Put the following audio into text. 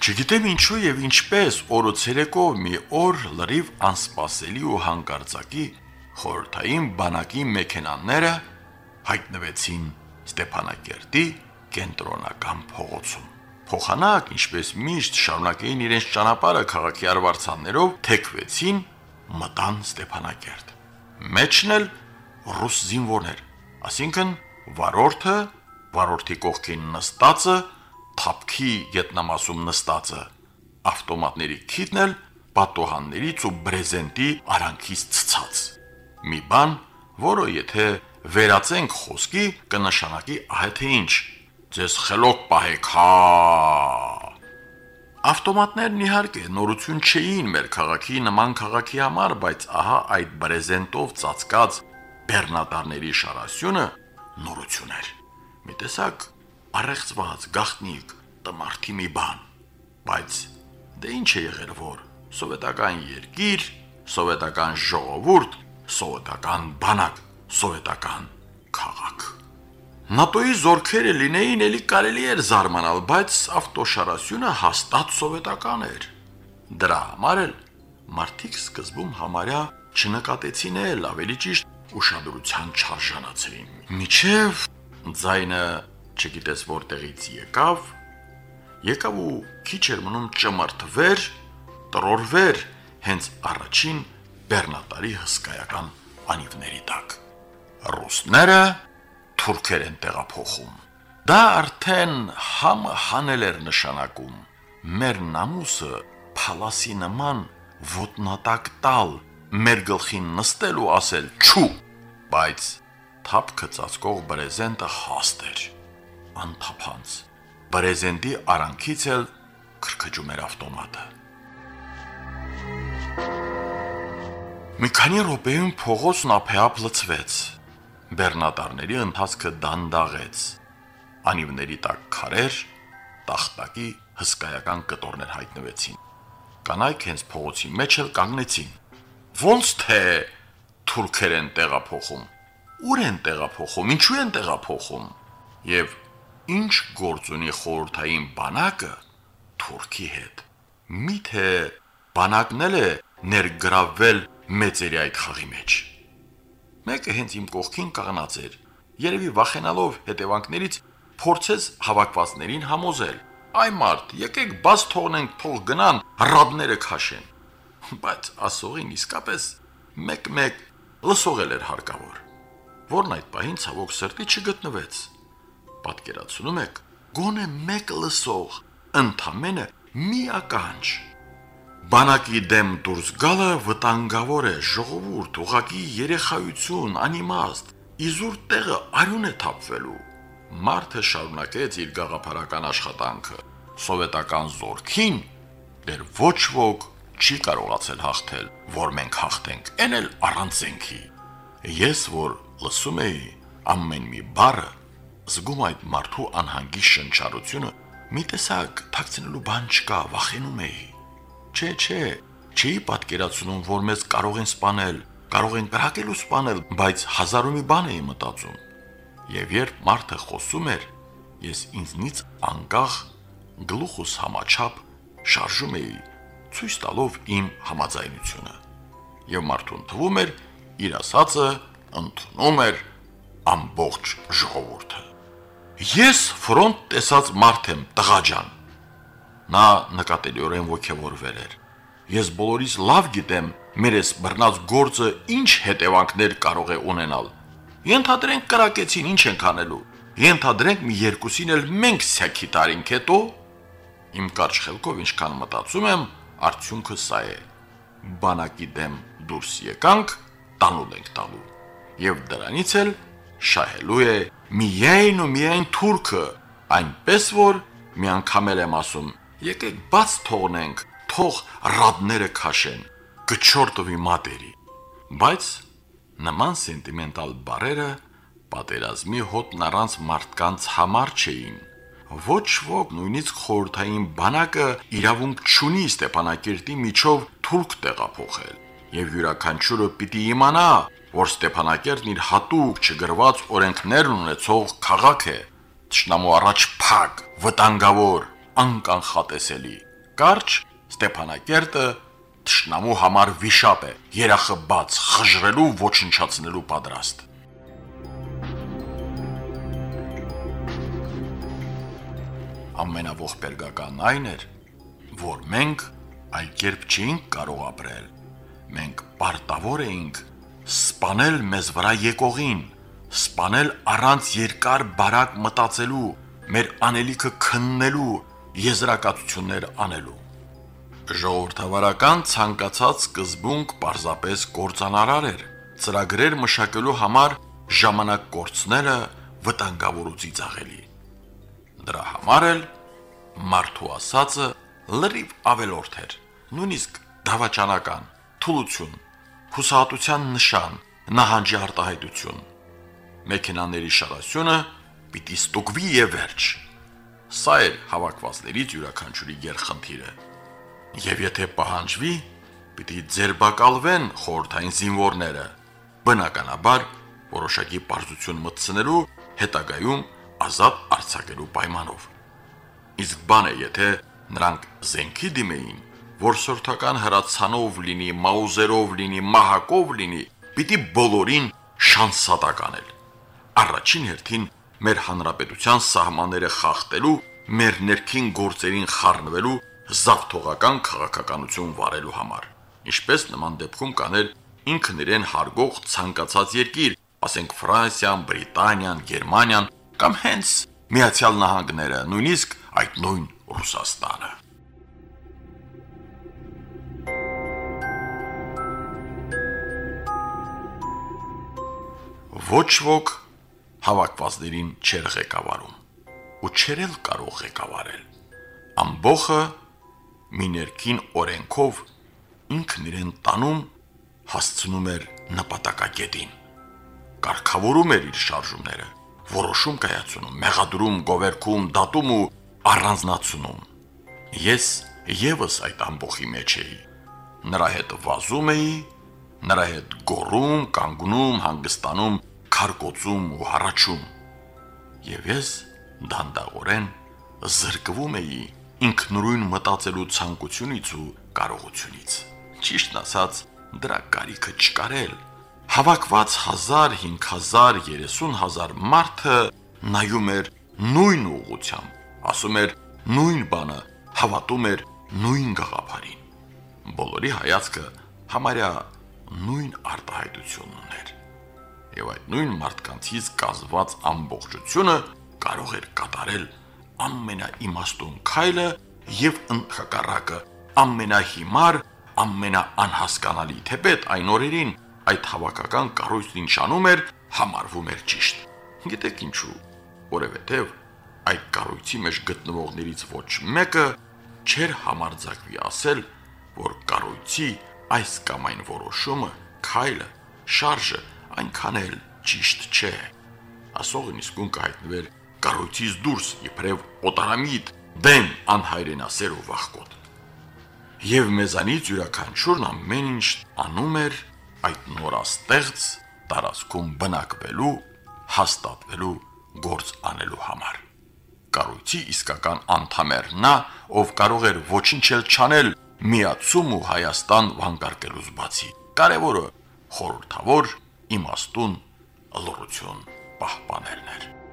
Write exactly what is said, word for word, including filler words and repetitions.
Չգիտեմ ինչու եւ ինչպես օրը ցերեկով մի օր լրիվ անսպասելի ու հանկարծակի խորհրդային բանակի մեքենաները հայտնվեցին Ստեփանակերտի կենտրոնական փողոցում։ Փոխանակ, ինչպես միշտ շարունակեին իրենց ճանապարհը քաղաքի արվարձաններով, թեքվեցին, մտան Ստեփանակերտ։ Մեջն էլ ռուս զինվորներ, այսինքն վարորդը, վարորդի կողքին նստածը, թափքի գետնամասում նստածը, ավտոմատների քիթն էլ պատոհաններից ու բրեզենտի արանքից ցցած։ Մի բան, որը եթե վերացենք խոսքի, կնշանակի ահա թե ինչ, ձեզ խելոք պահեք, հա։ Ավտոմատներն իհարկե նորություն չէին մեր քաղաքի նման քաղաքի համար, բայց ահա այդ բրեզենտով ծածկած բեռնատարների շարասյունը նորություն էր։ Մի տեսակ առեղծված, գաղտնիք, տմարդի մի բան, բայց դե ինչ է եղել որ, սովետական երկիր, սովետական ժողովուրդ, սովետական բանակ, սովետական քաղաք։ նատոյի զորքերը լինեին, էլի կարելի էր զարմանալ, բայց ավտոշարասյունը հաստատ սովետական էր։ Դրա համար էլ մարդիկ սկզբում համարյա չնկատեցին էլ, ավելի ճիշտ ուշադրության չարժանացրին։ Միջև ձայնը չգիտես որտեղից եկավ, եկավ ու քիչ էր մնում ճմրթվեր, տրորվեր հենց առաջին բեռնատարի հսկայական անիվների տակ։ Ռուսները թուրքեր են տեղափոխում։ Դա արդեն համը հանել էր նշանակում, մեր նամուսը փալասի նման ոտնատակ տալ, մեր գլխին նստել ու ասել չու, բայց թափքը ծածկող բրեզենտը հաստ էր, անթափանց, բրեզենտի արանքից էլ քրքջում էր ավտոմատը։ Մի քանի րոպեում փողոցն ափեապ լցվեց, բեռնատարների ընթացքը դանդաղեց, անիվների տակ քարեր, տախտակի հսկայական կտորներ հայտնվեցին, կանայք հենց փողոցի մեջ էլ կանգնեցին, ոնց թե թուրքեր են տեղափոխում, ուր են տեղափոխում, ինչու են տեղափոխում, եւ ինչ գործ ունի խորհրդային բանակը թուրքի հետ, միթե բանակն էլ է ներգրավվել մեծերի այդ խաղի մեջ։ Մեկը հենց իմ կողքին կանգնած էր, երևի վախենալով հետևանքներից փորձեց հավաքվածներին համոզել. «Այ մարդ, եկեք բաց թողնենք, թող գնան, ռաբները քաշեն»։ Բայց ասողին իսկապես մեկ-մեկ լսողել էր հարկավոր, որն այդ պահին ցավոք սրտի չգտնվեց։ Պատկերացնում եք, գոնե մեկ լսող, ընդամենը մի ականջ։ Բանակի դեմ դուրս գալը վտանգավոր է, ժողովուրդ, ուղղակի երեխայություն, անիմաստ, իզուր տեղը արյուն է թափվելու։ Մարդը շարունակեց իր գաղափարական աշխատանքը։ Սովետական զորքին դեռ ոչ ոք չի կարողացել հաղթել, որ մենք հաղթենք, են էլ առանց զենքի։ Ես որ լսում էի ամեն մի բառը, զգում այդ մարդու անհանգիստ շնչառությունը, մի տեսակ թաքցնելու բան չկա, վախենում էի։ Չէ, չէ, չի պատկերացնում, որ մեզ կարող են սպանել, կարող են կրակել ու սպանել, բայց հազար ու մի բան էի մտածում։ Եվ երբ մարդը խոսում էր, ես ինձնից անկախ գլուխս համաչափ շարժում էի, ցույց տալով իմ համաձայնությունը։ Եվ մարդուն թվում էր, իր ասածը ընդունում էր ամբողջ ժողովուրդը։ Ես ֆրոնտ տեսած մարդ եմ, տղա ջան։ Նա նկատելիորեն ոգևորվել էր։ Ես բոլորից լավ գիտեմ, մեր էս բռնած գործը ինչ հետևանքներ կարող է ունենալ։ Ենթադրենք կրակեցին, ինչ ենք անելու։ Ենթադրենք մի երկուսին էլ մենք սյաքի տարինք հետո։ Իմ կարճ խելքով ինչքան մտածում եմ, արդյունքը սա է։ Բանակի դեմ դուրս եկանք, տանուլ ենք տալու։ Եվ դրանից էլ շահելու է միայն ու միայն թուրքը, այնպես որ մի անգամ էլ եմ ասում, եկեք բաց թողնենք, թող ռաբները քաշեն, գչորտովի մատերի։ Բայց նման սենտիմենտալ բառերը պատերազմի հոտն առանց մարդկանց համար չէին։ Ոչ ոք, նույնիսկ խորհրդային բանակը իրավունք չունի Ստեփանակերտի միջով թուրք տեղափոխել, եւ յուրաքանչյուրը պիտի իմանա, որ Ստեփանակերտն իր հատուկ չգրված օրենքներն ունեցող քաղաք է, թշնամու առաջ փակ, վտանգավոր, անկանխատեսելի։ կարճ, Ստեփանակերտը թշնամու համար վիշապ է, երախը բաց խժռելու, ոչնչացնելու պատրաստ։ Ամենաողբերգականն այն էր, որ մենք այլ կերպ չէինք կարող ապրել։ Մենք պարտավոր էինք սպանել մեզ վրա եկողին, սպանել առանց երկար բարակ մտածելու, մեր անելիքը քննելու, եզրակացություններ անելու։ Ժողովրդավարական ցանկացած սկզբունք պարզապես կործանարար էր, ծրագրեր մշակելու համար ժամանակ կորցնելը վտանգավորուցի ծաղելի։ Դրա համար էլ մարդու ասածը լրիվ ավելորդ էր, նույնիսկ դավաճանական, թուլություն, հուսահատության նշան, նահանջի արտահայտություն։ Մեքենաների շարասյունը պիտի ստուգվի եւ վերջ։ Սա էր հավաքվածներից յուրաքանչյուրի գերխնդիրը։ Եվ եթե պահանջվի, պիտի ձերբակալվեն խորհրդային զինվորները, բնականաբար որոշակի պարզություն մտցնելու, հետագայում ազատ արձակելու պայմանով։ Իսկ բան է, եթե նրանք զենքի դիմեին, որ սորթական հրացանով լինի, մաուզերով լինի, մահակով լինի, պիտի բոլորին շանսատակ անել։ Առաջին հերթին մեր հանրապետության սահմանները խախտելու, մեր ներքին գործերին խառնվելու, զավթողական քաղաքականություն վարելու համար։ Ինչպես նման դեպքում կաներ ինքն իրեն հարգող ցանկացած երկիր, ասենք Ֆրանսիան, Բրիտանիան, Գերմանիան կամ հենց Միացյալ Նահանգները, նույնիսկ այդ նույն Ռուսաստանը։ Ոչ ոք հավաքվածներին չէր ղեկավարում ու չէր էլ կարող ղեկավարել։ Ամբողը մի ներքին օրենքով ինքն իրեն տանում հասցնում էր նպատակակետին, կարգավորում էր իր շարժումները, որոշում կայացնում, մեղադրում, գովերքում, դատում ու առանձնացնում։ Ես եւս այդ ամբողի մեջ էի, նրա հետ վազում էի, նրա հետ գոռում, կանգնում, հանգստանում, քարկոծում ու հառաչում։ Եվ ես դանդաղորեն զրկվում էի ինքնուրույն մտածելու ցանկությունից ու կարողությունից։ Ճիշտն ասած, դրա կարիքը չկար էլ։ Հավաքված հազար, հինգ հազար, երեսուն հազար մարդը նայում էր նույն ուղղությամբ, ասում էր նույն բանը, հավատում էր նույն գաղափարին։ Բոլորի հայացքը համարյա նույն արտահայտությունն ուներ։ Եվ այդ նույն մարդկանցից կազմված ամբողջությունը կարող էր կատարել ամենաիմաստուն քայլը եւ ընդհակառակը ամենահիմար, ամենաանհասկանալի, թեպետ այն օրերին այդ հավաքական կառույցն ինչանում էր, համարվում էր ճիշտ։ Գիտեք ինչու, որովհետեւ այդ կառույցի մեջ գտնվողներից ոչ մեկը չէր համարձակվի ասել, որ կառույցի այս կամ այն որոշումը, քայլը, շարժը այնքան էլ ճիշտ չէ։ Ասողն իսկույն կհայտնվեր կառույցից դուրս իբրև օտարամիտ, դեմ անհայրենասեր ու վախկոտ։ Եվ մեզանից յուրաքանչյուրն ամեն ինչ անում էր այդ նորաստեղծ տարածքում բնակվելու, հաստատվելու, գործ անելու համար։ Կառույցի իսկական անդամ էր նա, ով կարող էր ոչինչ էլ չանել միացում ու Հայաստան վանկարկելուց բացի։ Կարևորը խորհրդավոր, իմաստուն լռություն պահպանելն էր։